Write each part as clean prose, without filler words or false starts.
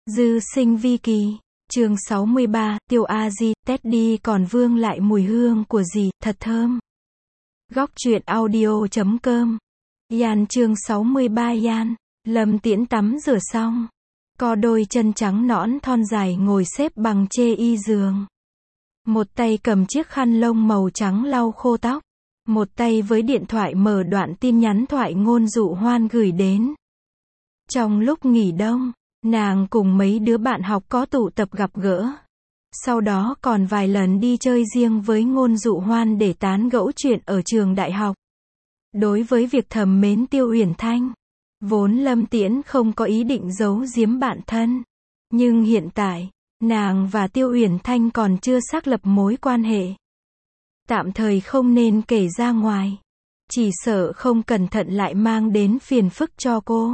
Dư sinh vi kỳ. Chương 63, Tiêu A Di, Teddy còn vương lại mùi hương của gì, thật thơm. Góc truyện audio.com. Yan chương 63 Yan. Lâm Tiễn tắm rửa xong. Co đôi chân trắng nõn thon dài ngồi xếp bằng chê y giường. Một tay cầm chiếc khăn lông màu trắng lau khô tóc. Một tay với điện thoại mở đoạn tin nhắn thoại Ngôn Dụ Hoan gửi đến. Trong lúc nghỉ đông, nàng cùng mấy đứa bạn học có tụ tập gặp gỡ. Sau đó còn vài lần đi chơi riêng với Ngôn Dụ Hoan để tán gẫu chuyện ở trường đại học. Đối với việc thầm mến Tiêu Uyển Thanh, vốn Lâm Tiễn không có ý định giấu giếm bạn thân. Nhưng hiện tại, nàng và Tiêu Uyển Thanh còn chưa xác lập mối quan hệ. Tạm thời không nên kể ra ngoài. Chỉ sợ không cẩn thận lại mang đến phiền phức cho cô.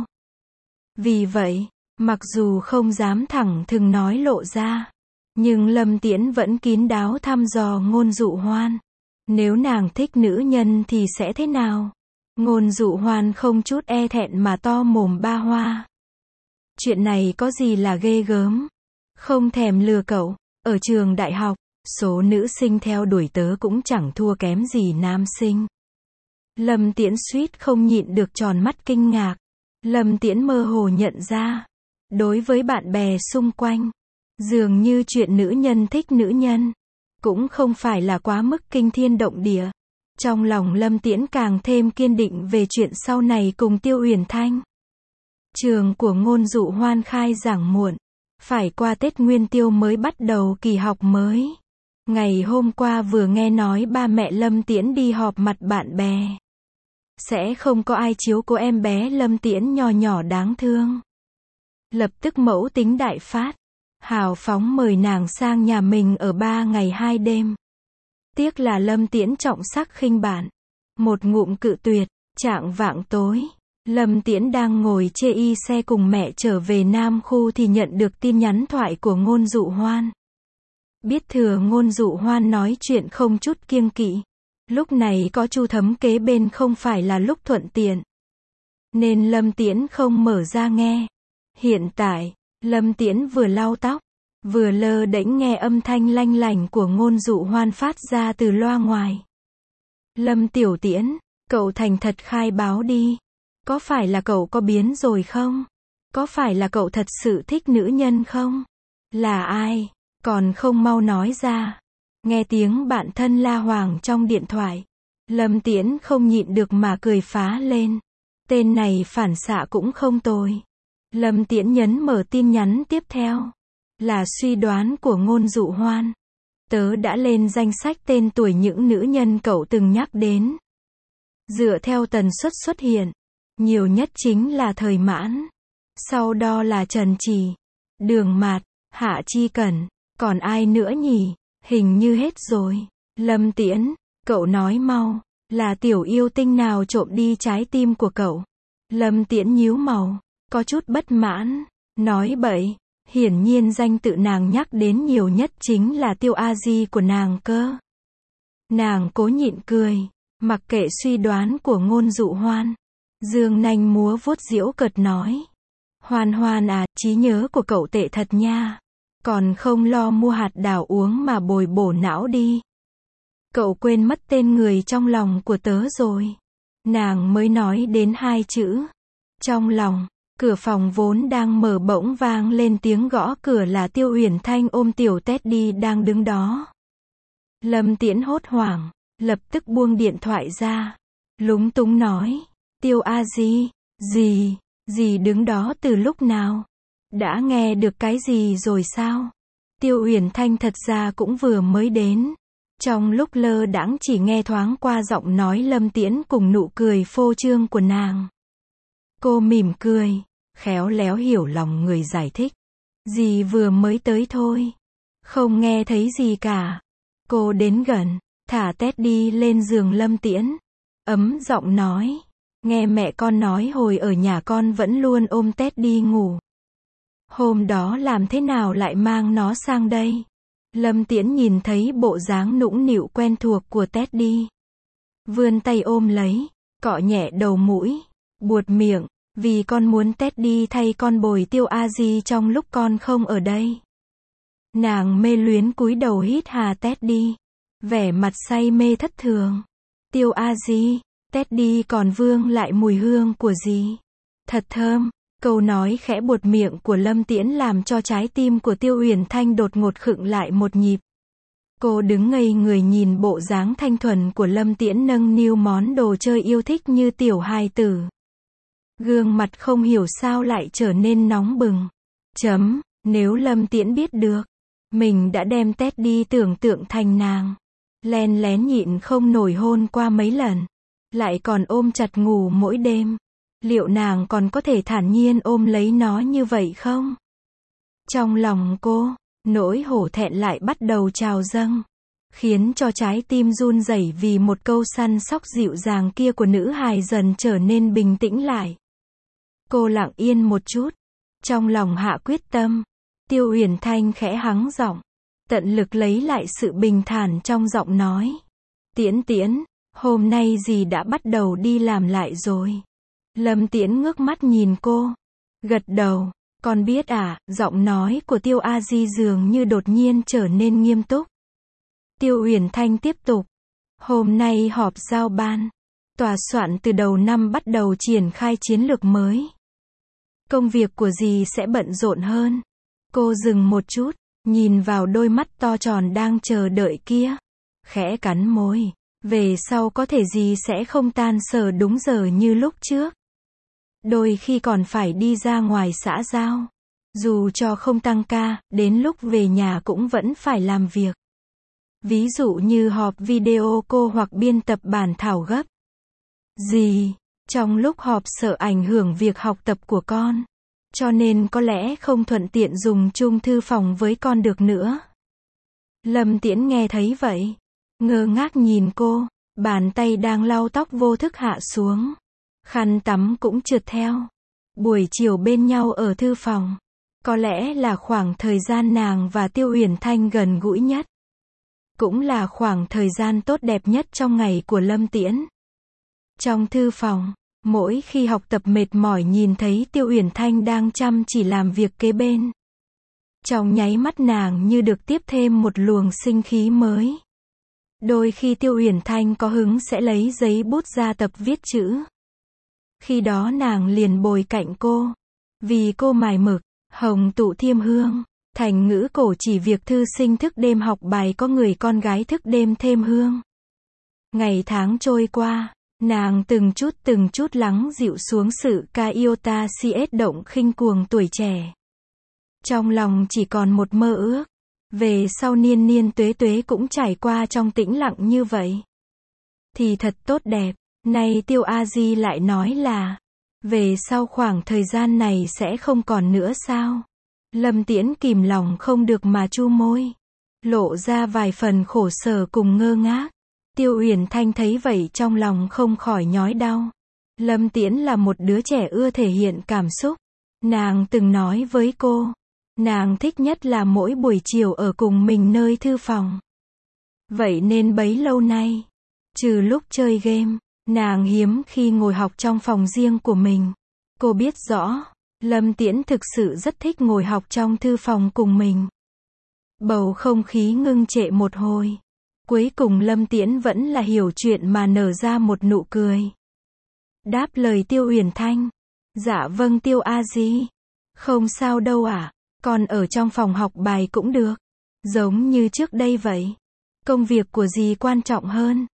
Vì vậy, mặc dù không dám thẳng thừng nói lộ ra, nhưng Lâm Tiễn vẫn kín đáo thăm dò Ngôn Dụ Hoan. Nếu nàng thích nữ nhân thì sẽ thế nào? Ngôn Dụ Hoan không chút e thẹn mà to mồm ba hoa. Chuyện này có gì là ghê gớm? Không thèm lừa cậu. Ở trường đại học, số nữ sinh theo đuổi tớ cũng chẳng thua kém gì nam sinh. Lâm Tiễn suýt không nhịn được tròn mắt kinh ngạc. Lâm Tiễn mơ hồ nhận ra, đối với bạn bè xung quanh, dường như chuyện nữ nhân thích nữ nhân cũng không phải là quá mức kinh thiên động địa. Trong lòng Lâm Tiễn càng thêm kiên định về chuyện sau này cùng Tiêu Uyển Thanh. Trường của Ngôn Dụ Hoan khai giảng muộn, phải qua Tết Nguyên Tiêu mới bắt đầu kỳ học mới. Ngày hôm qua vừa nghe nói ba mẹ Lâm Tiễn đi họp mặt bạn bè. Sẽ không có ai chiếu cố em bé Lâm Tiễn nho nhỏ đáng thương. Lập tức mẫu tính đại phát, hào phóng mời nàng sang nhà mình ở 3 ngày 2 đêm. Tiếc là Lâm Tiễn trọng sắc khinh bạn. Một ngụm cự tuyệt. Chạng vạng tối, Lâm Tiễn đang ngồi chê y xe cùng mẹ trở về Nam Khu thì nhận được tin nhắn thoại của Ngôn Dụ Hoan. Biết thừa Ngôn Dụ Hoan nói chuyện không chút kiêng kỵ. Lúc này có Chu Thấm kế bên không phải là lúc thuận tiện. Nên Lâm Tiễn không mở ra nghe. Hiện tại, Lâm Tiễn vừa lau tóc, vừa lơ đễnh nghe âm thanh lanh lành của Ngôn Dụ Hoan phát ra từ loa ngoài. Lâm Tiểu Tiễn, cậu thành thật khai báo đi. Có phải là cậu có biến rồi không? Có phải là cậu thật sự thích nữ nhân không? Là ai? Còn không mau nói ra. Nghe tiếng bạn thân la hoảng trong điện thoại, Lâm Tiễn không nhịn được mà cười phá lên. Tên này phản xạ cũng không tồi. Lâm Tiễn nhấn mở tin nhắn tiếp theo. Là suy đoán của Ngôn Dụ Hoan. Tớ đã lên danh sách tên tuổi những nữ nhân cậu từng nhắc đến. Dựa theo tần suất xuất hiện, nhiều nhất chính là Thời Mãn. Sau đó là Trần Trì, Đường Mạt, Hạ Chi Cẩn. Còn ai nữa nhỉ? Hình như hết rồi. Lâm Tiễn, cậu nói mau. Là tiểu yêu tinh nào trộm đi trái tim của cậu? Lâm Tiễn nhíu mày, có chút bất mãn. Nói bậy. Hiển nhiên danh tự nàng nhắc đến nhiều nhất chính là Tiêu A Di của nàng cơ. Nàng cố nhịn cười, mặc kệ suy đoán của Ngôn Dụ Hoan. Dương nanh múa vuốt giễu cợt nói. Hoan Hoan à, trí nhớ của cậu tệ thật nha. Còn không lo mua hạt đào uống mà bồi bổ não đi. Cậu quên mất tên người trong lòng của tớ rồi. Nàng mới nói đến 2 chữ. Trong lòng. Cửa phòng vốn đang mở bỗng vang lên tiếng gõ cửa là Tiêu Uyển Thanh ôm tiểu Teddy đang đứng đó. Lâm Tiễn hốt hoảng, lập tức buông điện thoại ra. Lúng túng nói. Tiêu A Di, gì đứng đó từ lúc nào? Đã nghe được cái gì rồi sao? Tiêu Uyển Thanh thật ra cũng vừa mới đến. Trong lúc lơ đãng chỉ nghe thoáng qua giọng nói Lâm Tiễn cùng nụ cười phô trương của nàng. Cô mỉm cười, khéo léo hiểu lòng người giải thích. Dì vừa mới tới thôi. Không nghe thấy gì cả. Cô đến gần, thả Teddy lên giường Lâm Tiễn. Ấm giọng nói. Nghe mẹ con nói hồi ở nhà con vẫn luôn ôm Teddy ngủ. Hôm đó làm thế nào lại mang nó sang đây? Lâm Tiễn nhìn thấy bộ dáng nũng nịu quen thuộc của Teddy. Vươn tay ôm lấy, cọ nhẹ đầu mũi, buột miệng. Vì con muốn Teddy thay con bồi Tiêu A Di trong lúc con không ở đây. Nàng mê luyến cúi đầu hít hà Teddy. Vẻ mặt say mê thất thường. Tiêu A Di, Teddy còn vương lại mùi hương của dì. Thật thơm. Câu nói khẽ buột miệng của Lâm Tiễn làm cho trái tim của Tiêu Uyển Thanh đột ngột khựng lại một nhịp. Cô đứng ngây người nhìn bộ dáng thanh thuần của Lâm Tiễn nâng niu món đồ chơi yêu thích như tiểu hài tử. Gương mặt không hiểu sao lại trở nên nóng bừng. Nếu Lâm Tiễn biết được, mình đã đem Teddy tưởng tượng thành nàng. Len lén nhịn không nổi hôn qua mấy lần. Lại còn ôm chặt ngủ mỗi đêm. Liệu nàng còn có thể thản nhiên ôm lấy nó như vậy không? Trong lòng cô, nỗi hổ thẹn lại bắt đầu trào dâng. Khiến cho trái tim run rẩy vì một câu săn sóc dịu dàng kia của nữ hài dần trở nên bình tĩnh lại. Cô lặng yên một chút. Trong lòng hạ quyết tâm. Tiêu Uyển Thanh khẽ hắng giọng. Tận lực lấy lại sự bình thản trong giọng nói. Tiễn Tiễn, hôm nay dì đã bắt đầu đi làm lại rồi. Lâm Tiễn ngước mắt nhìn cô. Gật đầu. Con biết à, giọng nói của Tiêu A Di dường như đột nhiên trở nên nghiêm túc. Tiêu Uyển Thanh tiếp tục. Hôm nay họp giao ban. Tòa soạn từ đầu năm bắt đầu triển khai chiến lược mới. Công việc của dì sẽ bận rộn hơn. Cô dừng một chút, nhìn vào đôi mắt to tròn đang chờ đợi kia. Khẽ cắn môi. Về sau có thể dì sẽ không tan sở đúng giờ như lúc trước. Đôi khi còn phải đi ra ngoài xã giao. Dù cho không tăng ca, đến lúc về nhà cũng vẫn phải làm việc. Ví dụ như họp video cô hoặc biên tập bản thảo gấp. Dì, trong lúc họp sợ ảnh hưởng việc học tập của con. Cho nên có lẽ không thuận tiện dùng chung thư phòng với con được nữa. Lâm Tiễn nghe thấy vậy. Ngơ ngác nhìn cô, bàn tay đang lau tóc vô thức hạ xuống. Khăn tắm cũng trượt theo. Buổi chiều bên nhau ở thư phòng. Có lẽ là khoảng thời gian nàng và Tiêu Uyển Thanh gần gũi nhất. Cũng là khoảng thời gian tốt đẹp nhất trong ngày của Lâm Tiễn. Trong thư phòng, mỗi khi học tập mệt mỏi nhìn thấy Tiêu Uyển Thanh đang chăm chỉ làm việc kế bên. Trong nháy mắt nàng như được tiếp thêm một luồng sinh khí mới. Đôi khi Tiêu Uyển Thanh có hứng sẽ lấy giấy bút ra tập viết chữ. Khi đó nàng liền bồi cạnh cô. Vì cô mài mực, hồng tụ thiêm hương. Thành ngữ cổ chỉ việc thư sinh thức đêm học bài có người con gái thức đêm thêm hương. Ngày tháng trôi qua, nàng từng chút lắng dịu xuống sự ca yêu ta si ết động khinh cuồng tuổi trẻ. Trong lòng chỉ còn một mơ ước. Về sau niên niên tuế tuế cũng trải qua trong tĩnh lặng như vậy. Thì thật tốt đẹp. Nay Tiêu A Di lại nói là, về sau khoảng thời gian này sẽ không còn nữa sao? Lâm Tiễn kìm lòng không được mà chu môi. Lộ ra vài phần khổ sở cùng ngơ ngác. Tiêu Uyển Thanh thấy vậy trong lòng không khỏi nhói đau. Lâm Tiễn là một đứa trẻ ưa thể hiện cảm xúc. Nàng từng nói với cô. Nàng thích nhất là mỗi buổi chiều ở cùng mình nơi thư phòng. Vậy nên bấy lâu nay, trừ lúc chơi game, nàng hiếm khi ngồi học trong phòng riêng của mình. Cô biết rõ, Lâm Tiễn thực sự rất thích ngồi học trong thư phòng cùng mình. Bầu không khí ngưng trệ một hồi. Cuối cùng Lâm Tiễn vẫn là hiểu chuyện mà nở ra một nụ cười. Đáp lời Tiêu Uyển Thanh. Dạ vâng Tiêu A Di. Không sao đâu ạ. Con ở trong phòng học bài cũng được. Giống như trước đây vậy. Công việc của dì quan trọng hơn.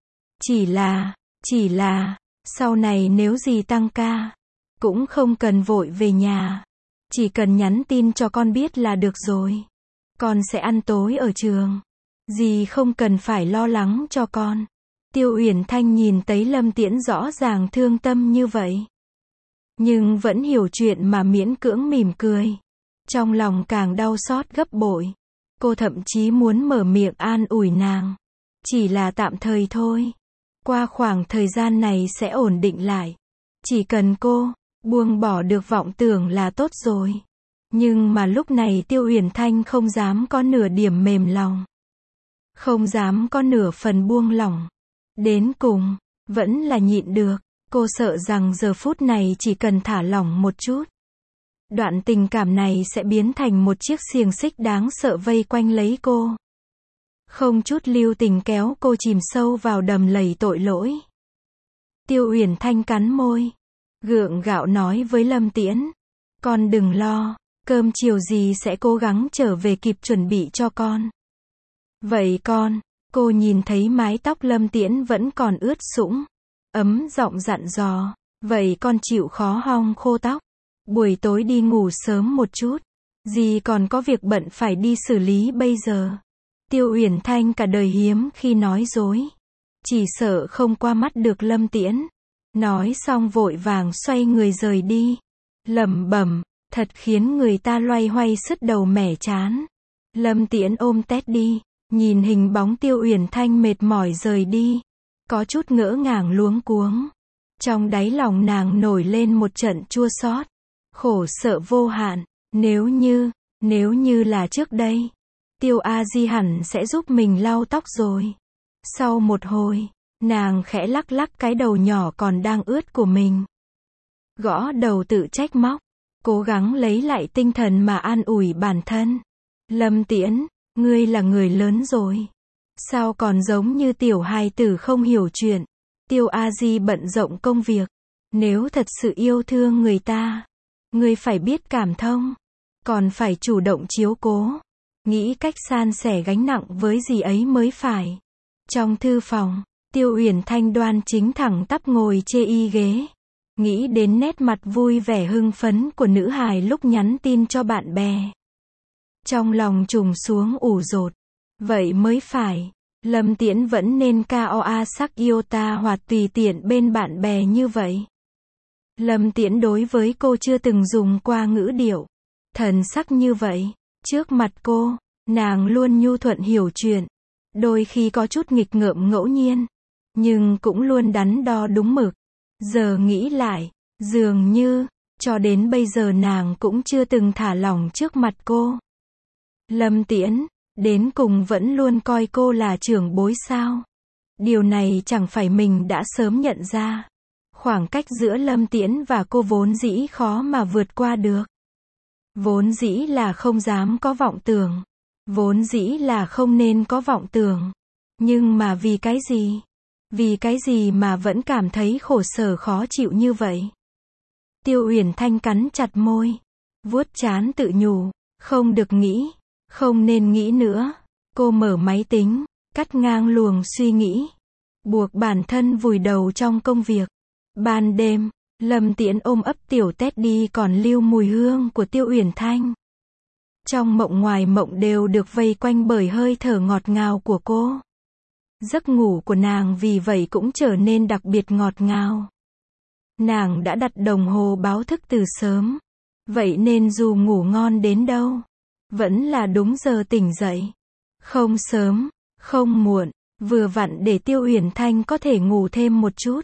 Chỉ là, sau này nếu dì tăng ca, cũng không cần vội về nhà. Chỉ cần nhắn tin cho con biết là được rồi. Con sẽ ăn tối ở trường. Dì không cần phải lo lắng cho con. Tiêu Uyển Thanh nhìn thấy Lâm Tiễn rõ ràng thương tâm như vậy. Nhưng vẫn hiểu chuyện mà miễn cưỡng mỉm cười. Trong lòng càng đau xót gấp bội. Cô thậm chí muốn mở miệng an ủi nàng. Chỉ là tạm thời thôi. Qua khoảng thời gian này sẽ ổn định lại. Chỉ cần cô buông bỏ được vọng tưởng là tốt rồi. Nhưng mà lúc này Tiêu Uyển Thanh không dám có nửa điểm mềm lòng. Không dám có nửa phần buông lỏng. Đến cùng, vẫn là nhịn được. Cô sợ rằng giờ phút này chỉ cần thả lỏng một chút, đoạn tình cảm này sẽ biến thành một chiếc xiềng xích đáng sợ vây quanh lấy cô. Không chút lưu tình kéo cô chìm sâu vào đầm lầy tội lỗi. Tiêu Uyển Thanh cắn môi, gượng gạo nói với Lâm Tiễn, con đừng lo, cơm chiều gì sẽ cố gắng trở về kịp chuẩn bị cho con. Vậy con, cô nhìn thấy mái tóc Lâm Tiễn vẫn còn ướt sũng, ấm giọng dặn dò, vậy con chịu khó hong khô tóc, buổi tối đi ngủ sớm một chút, dì còn có việc bận phải đi xử lý bây giờ. Tiêu Uyển Thanh cả đời hiếm khi nói dối, chỉ sợ không qua mắt được Lâm Tiễn. Nói xong vội vàng xoay người rời đi, lẩm bẩm, thật khiến người ta loay hoay sứt đầu mẻ chán. Lâm Tiễn ôm Teddy, nhìn hình bóng Tiêu Uyển Thanh mệt mỏi rời đi, có chút ngỡ ngàng luống cuống. Trong đáy lòng nàng nổi lên một trận chua xót, khổ sợ vô hạn. Nếu như là trước đây, Tiêu A Di hẳn sẽ giúp mình lau tóc rồi. Sau một hồi, nàng khẽ lắc lắc cái đầu nhỏ còn đang ướt của mình, gõ đầu tự trách móc, cố gắng lấy lại tinh thần mà an ủi bản thân. Lâm Tiễn, ngươi là người lớn rồi, sao còn giống như tiểu hài tử không hiểu chuyện. Tiêu A Di bận rộn công việc, nếu thật sự yêu thương người ta, ngươi phải biết cảm thông, còn phải chủ động chiếu cố, nghĩ cách san sẻ gánh nặng với dì ấy mới phải. Trong thư phòng, Tiêu Uyển Thanh đoan chính thẳng tắp ngồi chê y ghế, nghĩ đến nét mặt vui vẻ hưng phấn của nữ hài lúc nhắn tin cho bạn bè. Trong lòng trùng xuống ủ rột, vậy mới phải, Lâm Tiễn vẫn nên KOA sắc yêu ta hoặc tùy tiện bên bạn bè như vậy. Lâm Tiễn đối với cô chưa từng dùng qua ngữ điệu, thần sắc như vậy, trước mặt cô, nàng luôn nhu thuận hiểu chuyện, đôi khi có chút nghịch ngợm ngẫu nhiên, nhưng cũng luôn đắn đo đúng mực. Giờ nghĩ lại, dường như, cho đến bây giờ nàng cũng chưa từng thả lỏng trước mặt cô. Lâm Tiễn, đến cùng vẫn luôn coi cô là trưởng bối sao? Điều này chẳng phải mình đã sớm nhận ra. Khoảng cách giữa Lâm Tiễn và cô vốn dĩ khó mà vượt qua được. Vốn dĩ là không dám có vọng tưởng. Vốn dĩ là không nên có vọng tưởng. Nhưng mà vì cái gì? Vì cái gì mà vẫn cảm thấy khổ sở khó chịu như vậy? Tiêu Uyển Thanh cắn chặt môi, vuốt trán tự nhủ, không được nghĩ, không nên nghĩ nữa. Cô mở máy tính, cắt ngang luồng suy nghĩ, buộc bản thân vùi đầu trong công việc. Ban đêm, Lâm Tiễn ôm ấp tiểu Teddy còn lưu mùi hương của Tiêu Uyển Thanh. Trong mộng ngoài mộng đều được vây quanh bởi hơi thở ngọt ngào của cô. Giấc ngủ của nàng vì vậy cũng trở nên đặc biệt ngọt ngào. Nàng đã đặt đồng hồ báo thức từ sớm, vậy nên dù ngủ ngon đến đâu, vẫn là đúng giờ tỉnh dậy. Không sớm, không muộn, vừa vặn để Tiêu Uyển Thanh có thể ngủ thêm một chút.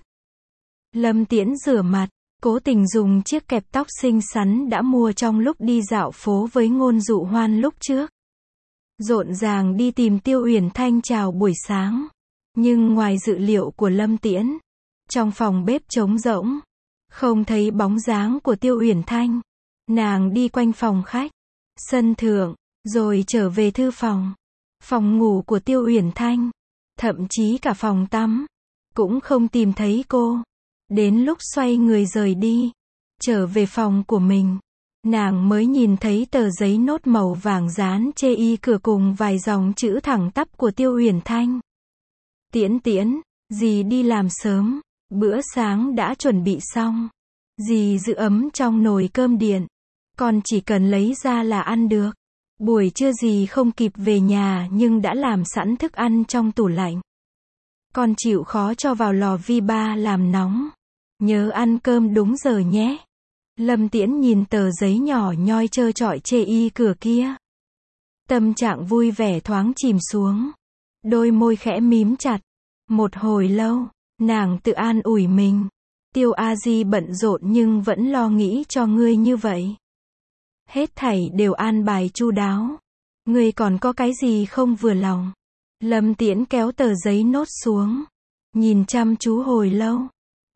Lâm Tiễn rửa mặt, cố tình dùng chiếc kẹp tóc xinh xắn đã mua trong lúc đi dạo phố với Ngôn Dụ Hoan lúc trước. Rộn ràng đi tìm Tiêu Uyển Thanh chào buổi sáng. Nhưng ngoài dự liệu của Lâm Tiễn, trong phòng bếp trống rỗng, không thấy bóng dáng của Tiêu Uyển Thanh. Nàng đi quanh phòng khách, sân thượng, rồi trở về thư phòng, phòng ngủ của Tiêu Uyển Thanh, thậm chí cả phòng tắm, cũng không tìm thấy cô. Đến lúc xoay người rời đi, trở về phòng của mình, nàng mới nhìn thấy tờ giấy nốt màu vàng dán chê y cửa cùng vài dòng chữ thẳng tắp của Tiêu Uyển Thanh. Tiễn Tiễn, dì đi làm sớm, bữa sáng đã chuẩn bị xong. Dì giữ ấm trong nồi cơm điện, con chỉ cần lấy ra là ăn được. Buổi trưa dì không kịp về nhà nhưng đã làm sẵn thức ăn trong tủ lạnh. Con chịu khó cho vào lò vi ba làm nóng. Nhớ ăn cơm đúng giờ nhé. Lâm Tiễn nhìn tờ giấy nhỏ nhoi trơ trọi chê y cửa kia. Tâm trạng vui vẻ thoáng chìm xuống. Đôi môi khẽ mím chặt. Một hồi lâu, nàng tự an ủi mình. Tiêu A Di bận rộn nhưng vẫn lo nghĩ cho ngươi như vậy. Hết thảy đều an bài chu đáo. Ngươi còn có cái gì không vừa lòng? Lâm Tiễn kéo tờ giấy nốt xuống. Nhìn chăm chú hồi lâu.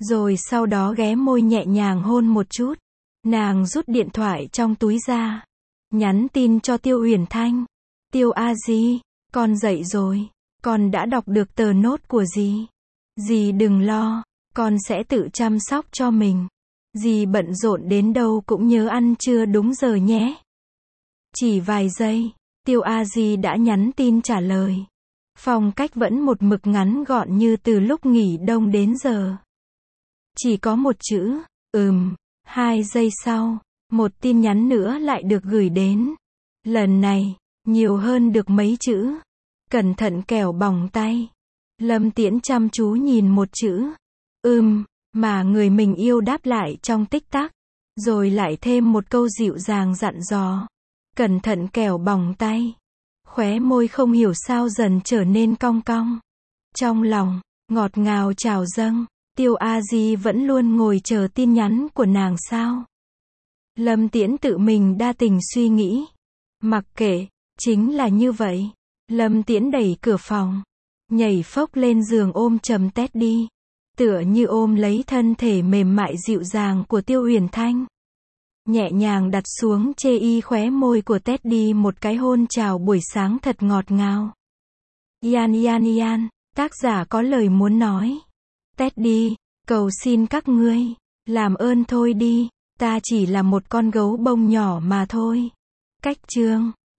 Rồi sau đó ghé môi nhẹ nhàng hôn một chút. Nàng rút điện thoại trong túi ra. Nhắn tin cho Tiêu Uyển Thanh. Tiêu a di, con dậy rồi. Con đã đọc được tờ nốt của dì. Dì đừng lo, con sẽ tự chăm sóc cho mình. Dì bận rộn đến đâu cũng nhớ ăn trưa đúng giờ nhé. Chỉ vài giây, Tiêu a di đã nhắn tin trả lời. Phong cách vẫn một mực ngắn gọn như từ lúc nghỉ đông đến giờ. Chỉ có một chữ, 2 giây sau, một tin nhắn nữa lại được gửi đến. Lần này, nhiều hơn được mấy chữ. Cẩn thận kẻo bỏng tay. Lâm Tiễn chăm chú nhìn một chữ, mà người mình yêu đáp lại trong tích tắc. Rồi lại thêm một câu dịu dàng dặn dò. Cẩn thận kẻo bỏng tay. Khóe môi không hiểu sao dần trở nên cong cong. Trong lòng, ngọt ngào trào dâng. Tiêu a di vẫn luôn ngồi chờ tin nhắn của nàng sao? Lâm Tiễn tự mình đa tình suy nghĩ. Mặc kệ, chính là như vậy. Lâm Tiễn đẩy cửa phòng, nhảy phốc lên giường ôm chầm Teddy, tựa như ôm lấy thân thể mềm mại dịu dàng của Tiêu Uyển Thanh. Nhẹ nhàng đặt xuống chê y khóe môi của Teddy một cái hôn chào buổi sáng thật ngọt ngào. Yan, tác giả có lời muốn nói. Teddy, cầu xin các ngươi, làm ơn thôi đi, ta chỉ là một con gấu bông nhỏ mà thôi. Cách chương